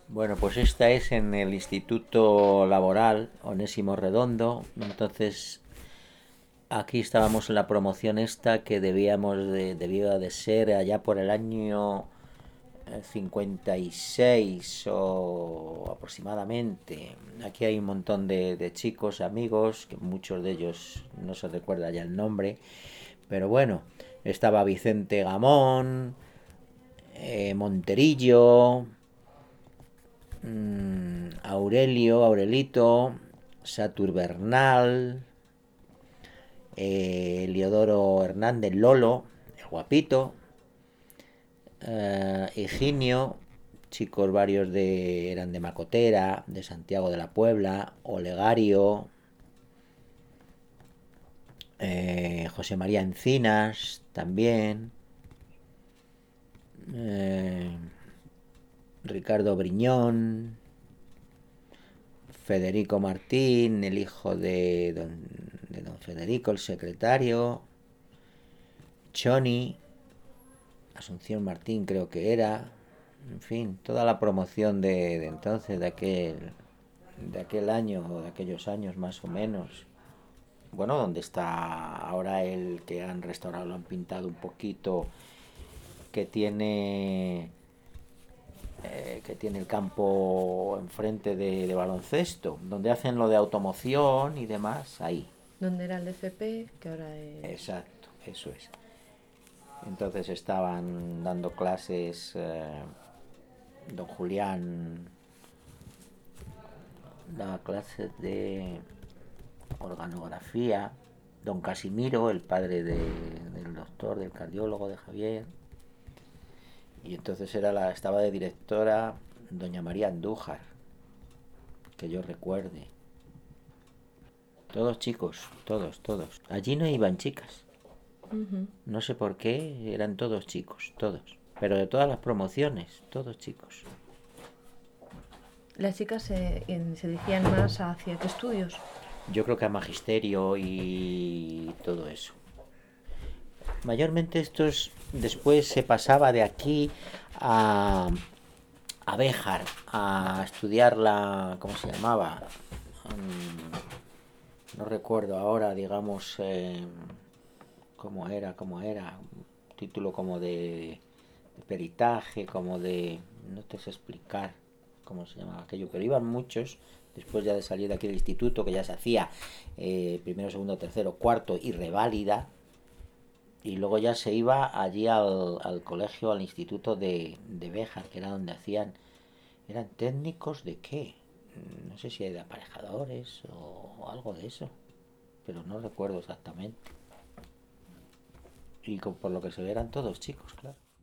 Bueno, pues esta es en el Instituto Laboral Onésimo Redondo. Entonces, aquí estábamos en la promoción esta que debía de ser allá por el año 56 o aproximadamente. Aquí hay un montón de chicos, amigos, que muchos de ellos no se recuerda ya el nombre, pero bueno, estaba Vicente Gamón, Monterillo, Aurelito, Satur Bernal, Eliodoro Hernández Lolo, el guapito, Higinio, chicos varios eran de Macotera, de Santiago de la Puebla, Olegario, José María Encinas también, eh, Ricardo Briñón, Federico Martín, el hijo de don Federico, el secretario, Choni, Asunción Martín creo que era, en fin, toda la promoción de entonces, de aquel año o de aquellos años más o menos. Bueno, donde está ahora el que han restaurado, lo han pintado un poquito, que tiene el campo enfrente de baloncesto, donde hacen lo de automoción y demás, ahí. Donde era el FP, que ahora es... Exacto, eso es. Entonces estaban dando clases don Julián, daba clases de organografía, don Casimiro, el padre del doctor, del cardiólogo de Javier, y entonces estaba de directora doña María Andújar, que yo recuerde. Todos chicos, todos, todos. Allí no iban chicas. Ujú. No sé por qué, eran todos chicos, todos. Pero de todas las promociones, todos chicos. Las chicas se dirigían más hacia qué estudios. Yo creo que a magisterio y todo eso. Mayormente estos después se pasaba de aquí a, a Béjar a estudiar ¿cómo se llamaba? No recuerdo ahora, digamos, cómo era. Un título como de peritaje, como de... No te sé explicar cómo se llamaba aquello, pero iban muchos después ya de salir de aquí del instituto, que ya se hacía primero, segundo, tercero, cuarto y reválida, y luego ya se iba allí al colegio, al instituto de Béjar, que era donde hacían, eran técnicos de qué, no sé si de aparejadores o algo de eso, pero no recuerdo exactamente. Y por lo que se ve eran todos chicos, claro.